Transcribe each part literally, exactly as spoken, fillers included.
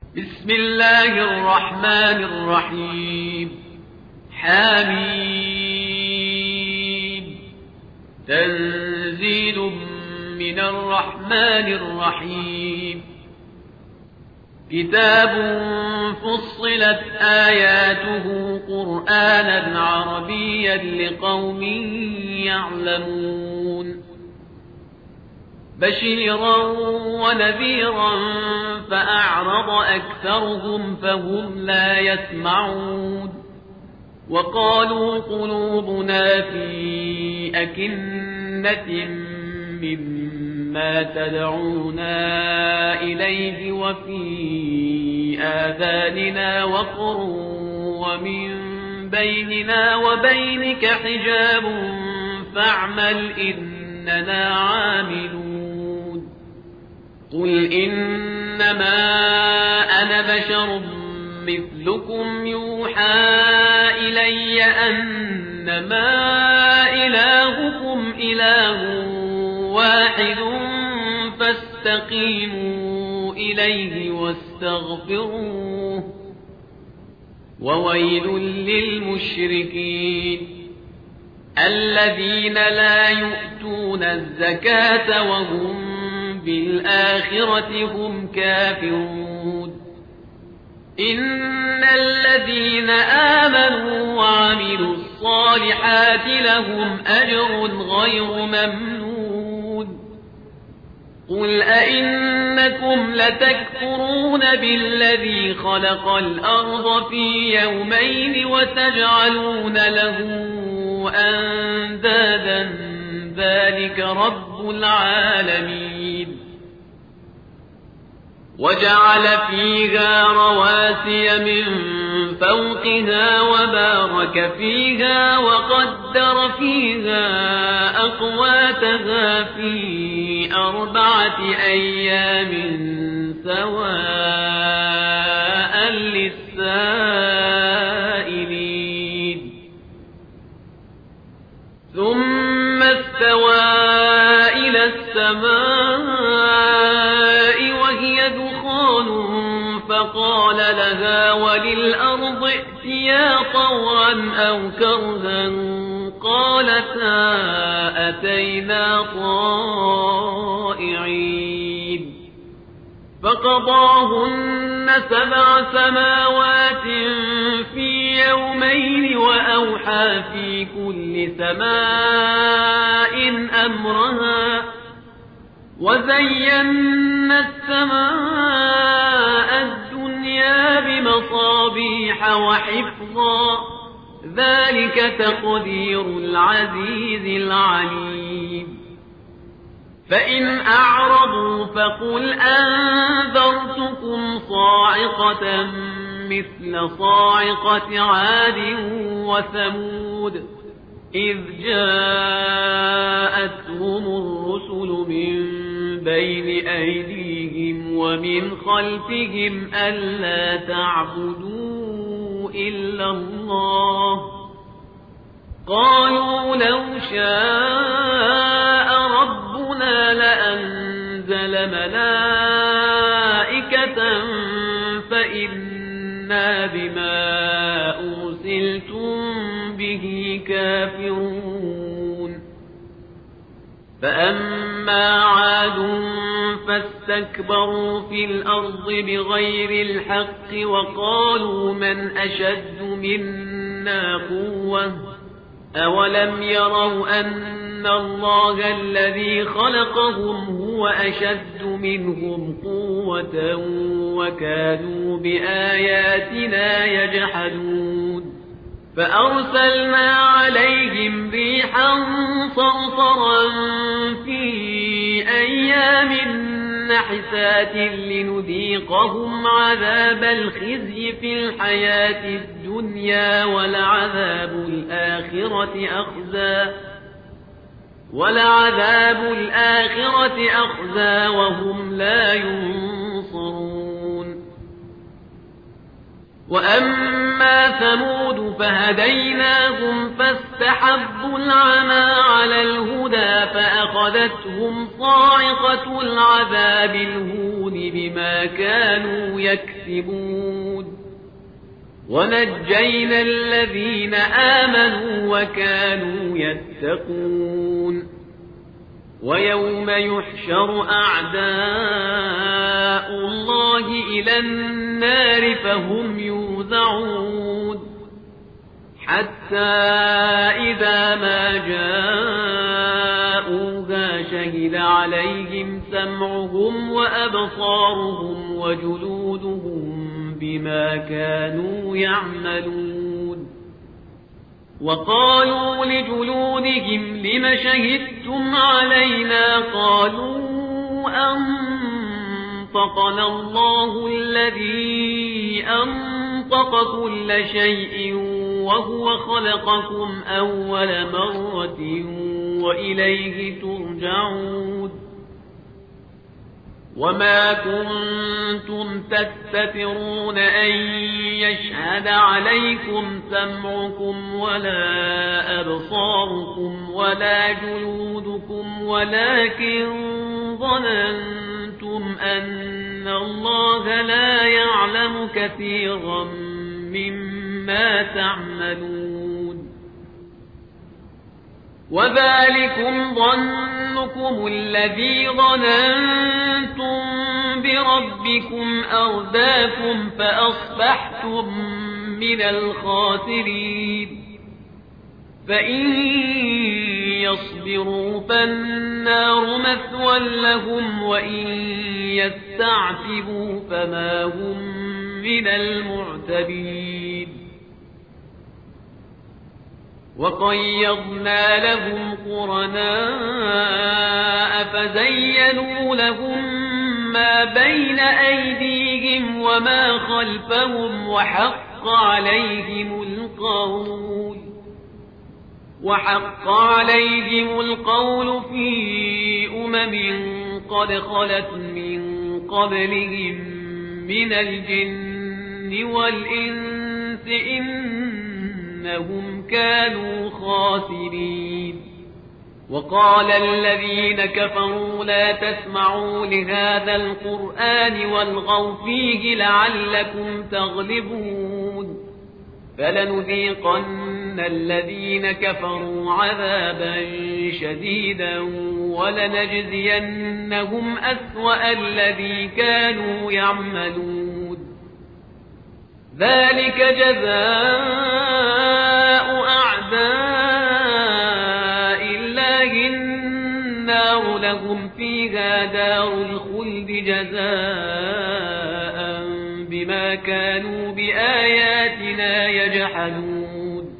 بسم الله الرحمن الرحيم. حميم. تنزيل من الرحمن الرحيم. كتاب فصلت آياته قرآنا عربيا لقوم يعلمون بشيرا ونذيرا فأعرض أكثرهم فهم لا يسمعون وقالوا قلوبنا في أكنة مما تدعونا إليه وفي آذاننا وقر ومن بيننا وبينك حجاب فاعمل إننا عاملون قل إنما أنا بشر مثلكم يوحى إلي أنما إلهكم إله واحد فاستقيموا إليه واستغفروه وويل للمشركين الذين لا يؤتون الزكاة وهم بالآخرة هم كافرون إن الذين آمنوا وعملوا الصالحات لهم أجر غير ممنون قل أئنكم لتكفرون بالذي خلق الأرض في يومين وتجعلون له أندادا ذلك رب العالمين وجعل فيها رواسي من فوقها وبارك فيها وقدر فيها أقواتها في أربعة أيام سواء للسائلين ثم استوى إلى السماء وهي دخان فقال لها وللأرض ائتيا طوعا أو كرها قالتا أتينا طائعين فقضاهن سبع سماوات في يومين وأوحى في كل سماء أمرها وزينا السماء الدنيا بمصابيح وحفظا ذلك تقدير العزيز العليم فإن أعرضوا فقل أنذرتكم صاعقة مثل صاعقة عاد وثمود إذ جاءتهم الرسل من بين أيديهم ومن خلفهم ألا تعبدوا إلا الله قالوا لو شاء ربنا لأنزل ملائكة فإنا بما أرسلتم به كافرون فأما عاد فاستكبروا في الأرض بغير الحق وقالوا من أشد منا قوة أولم يروا أن الله الذي خلقهم هو أشد منهم قوة وكانوا بآياتنا يجحدون فأرسلنا عليهم ريحا صرصرا في أيام نحسات لنذيقهم عذاب الخزي في الحياة الدنيا ولعذاب الآخرة أخزى ولعذاب الآخرة أخزى وهم لا ينصرون وأما ثمود فهديناهم فاستحبوا العمى على الهدى فأخذتهم صاعقة العذاب الهون بما كانوا يكسبون ونجينا الذين آمنوا وكانوا يتقون ويوم يحشر أعداء الله إلى النار فهم يوزعون حتى إذا ما جاءوها شهد عليهم سمعهم وأبصارهم وجلودهم بما كانوا يعملون وقالوا لجلودهم لم شهدتم علينا قالوا أنطقنا الله الذي أنطق كل شيء وهو خلقكم أول مرة وإليه ترجعون وما كنتم تستترون أن يشهد عليكم سمعكم ولا أبصاركم ولا جلودكم ولكن ظننتم أن الله لا يعلم كثيرا مما تعملون وذلكم ظنكم الذي ظننتم بربكم أرداكم فأصبحتم من الخاسرين فإن يصبروا فالنار مثوى لهم وإن يستعتبوا فما هم من المعتبين وقيضنا لهم قرناء فزينوا لهم ما بين أيديهم وما خلفهم وحق عليهم القول وحق عليهم القول في أمم قد خلت من قبلهم من الجن والإنس إنهم كانوا خاسرين وقال الذين كفروا لا تسمعوا لهذا القرآن والغوا فيه لعلكم تغلبون فلنذيقن الذين كفروا عذابا شديدا ولنجزينهم أسوأ الذي كانوا يعملون ذلك جزاء أعداء الله النار لهم فيها دار الخلد جزاء بما كانوا بآياتنا يجحدون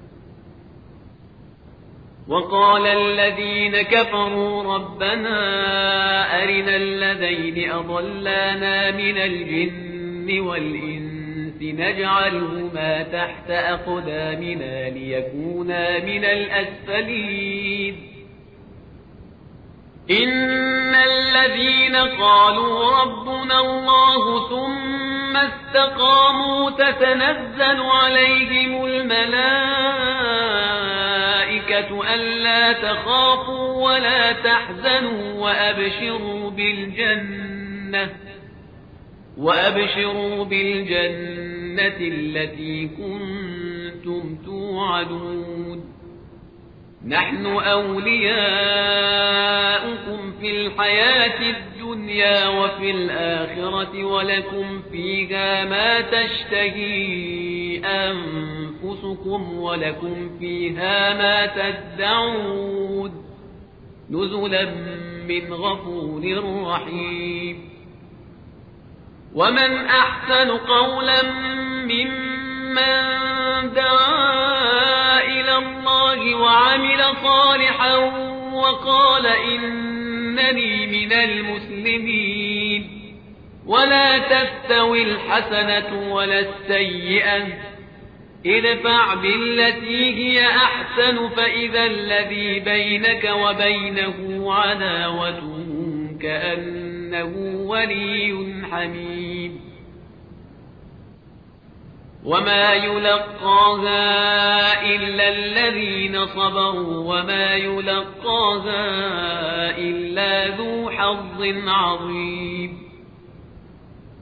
وقال الذين كفروا ربنا أرنا الذين أضلانا من الجن والإنس نجعلهما تحت أقدامنا ليكونا من الأسفلين إن الذين قالوا ربنا الله ثم استقاموا تتنزل عليهم الملائكة ألا تخافوا ولا تحزنوا وأبشروا بالجنة وأبشروا بالجنة التي كنتم توعدون نحن أولياؤكم في الحياة الدنيا وفي الآخرة ولكم فيها ما تشتهي أنفسكم ولكم فيها ما تدعون نزلا من غفور رحيم ومن أحسن قولا ممن دعا إلى الله وعمل صالحا وقال إنني من المسلمين ولا تستوي الحسنة ولا السيئة ادفع بالتي هي أحسن فإذا الذي بينك وبينه عداوة كأنه ولي حميم وما يلقاها إلا الذين صبروا وما يلقاها إلا ذو حظ عظيم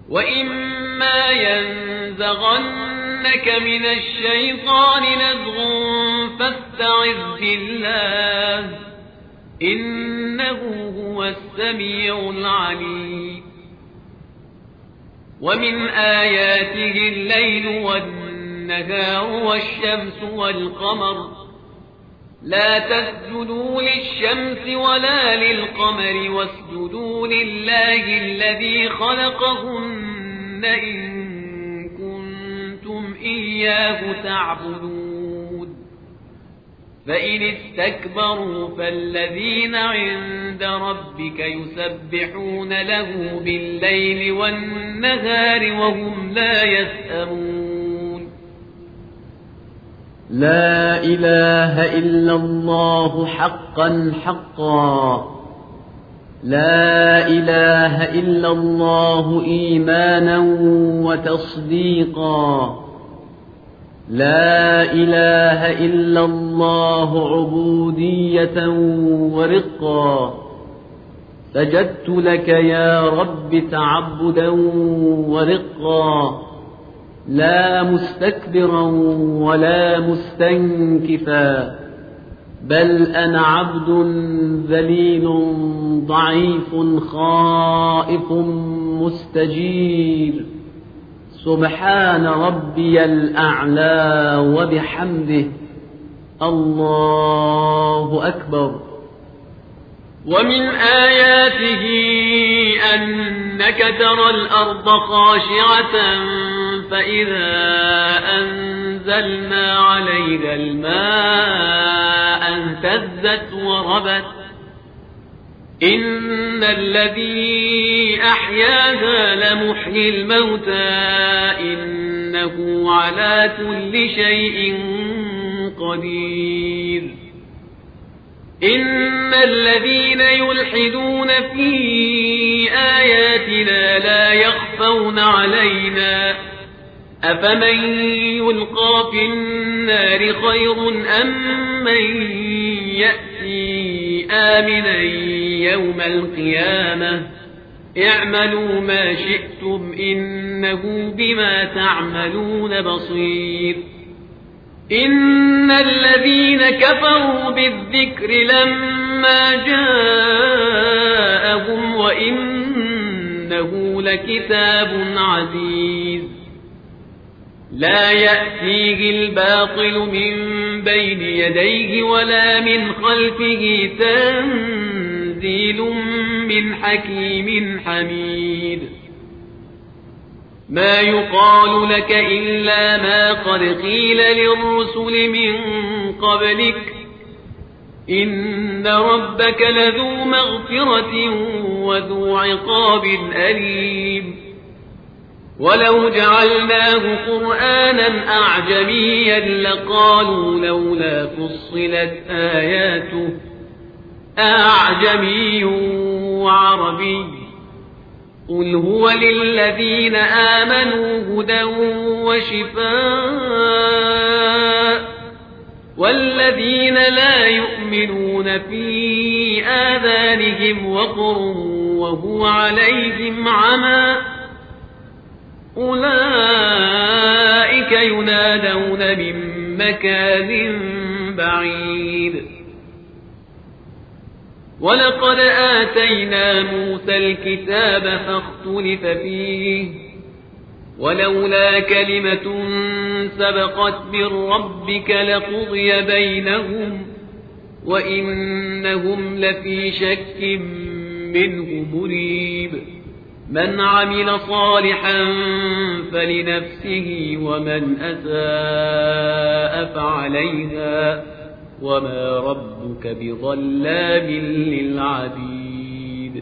وإما ينزغنك من الشيطان نزغ فاستعذ بالله إنه هو السميع العليم. ومن آياته الليل والنهار والشمس والقمر لا تسجدوا للشمس ولا للقمر واسجدوا لله الذي خلقهن إن كنتم إياه تعبدون. فإن استكبروا فالذين عند ربك يسبحون له بالليل والنهار وهم لا يسأمون. لا إله إلا الله حقا حقا، لا إله إلا الله إيمانا وتصديقا، لا إله إلا الله عبودية ورقا. سجدت لك يا رب تعبدا ورقا، لا مستكبرا ولا مستنكفا، بل أنا عبد ذليل ضعيف خائف مستجير. سبحان ربي الأعلى وبحمده، الله أكبر. ومن آياته أنك ترى الأرض خاشعة فإذا أنزلنا عليها الماء اهتزت وربت إن الذي أحياها لمحيي الموتى إنه على كل شيء قدير. إن الذين يلحدون في آياتنا لا يخفون علينا أفمن يلقى في النار خير أم من يأتي آمنا يوم القيامة اعملوا ما شئتم إنه بما تعملون بصير. إن الذين كفروا بالذكر لما جاءهم وإنه لكتاب عزيز لا يأتيه الباطل من بين يديه ولا من خلفه تنزيل من حكيم حميد. ما يقال لك إلا ما قد قيل للرسل من قبلك إن ربك لذو مغفرة وذو عقاب أليم. ولو جعلناه قرآنا أعجميا لقالوا لولا فصلت آياته أعجمي وعربي قل هو للذين آمنوا هدى وشفاء والذين لا يؤمنون في آذانهم وقر وهو عليهم عمى أولئك ينادون من مكان بعيد. ولقد آتينا موسى الكتاب فاختلف فيه ولولا كلمة سبقت من ربك لقضي بينهم وإنهم لفي شك منه مريب. من عمل صالحا فلنفسه ومن أساء فعليها وما ربك بظلام للعبيد.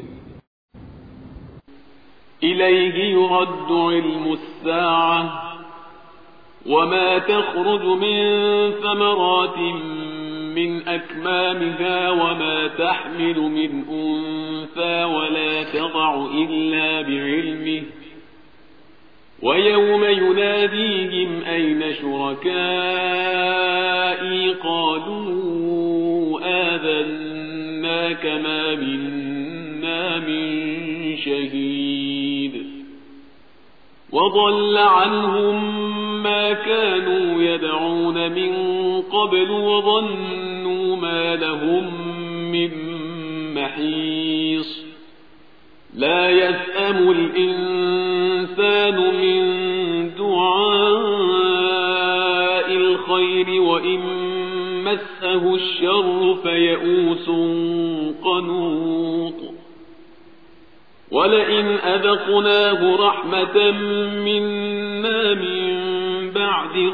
إليه يرد علم الساعة وما تخرج من ثمرات من أكمامها وما تحمل من أنثى ولا تضع إلا بعلمه ويوم يناديهم أين شركائي قالوا آذناك ما منا من شهيد. وضل عنهم ما كانوا يدعون من قبل وظنوا ما لهم من محيص لا يسأم الإنسان من دعاء الخير وإن مسه الشر فيئوس قنوط ولئن أذقناه رحمة منا من بعد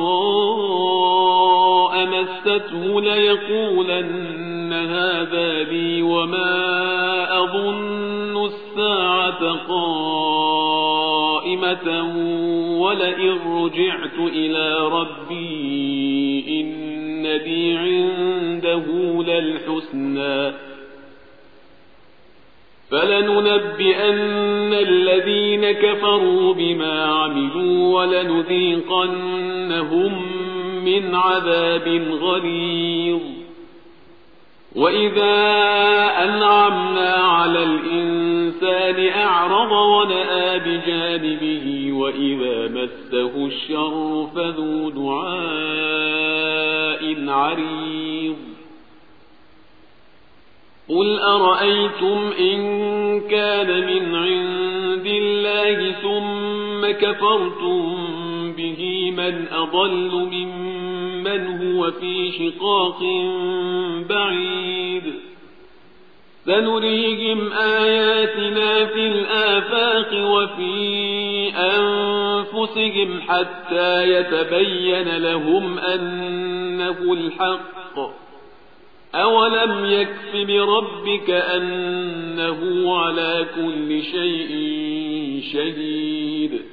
ضراء مسته ليقولن هذا لي وما أظن الساعة قائمة ولئن رجعت إلى ربي إن لي عنده للحسنى فلننبئن الذين كفروا بما عملوا ولنذيقنهم من عذاب غليظ وإذا أنعمنا على الإنسان أعرض ونأى بجانبه وإذا مسه الشر فذو دعاء عريض قل أرأيتم إن كان من عند الله ثم كفرتم به من أضل ممن هو في شقاق بعيد سنريهم آياتنا في الآفاق وفي أنفسهم حتى يتبين لهم أنه الحق أولم يكف بربك أنه على كل شيء شهيد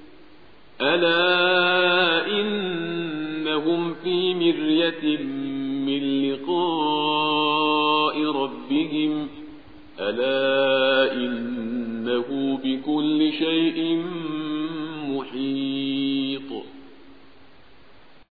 ألا إنهم في مرية من لقاء ربهم ألا إنه بكل شيء محيط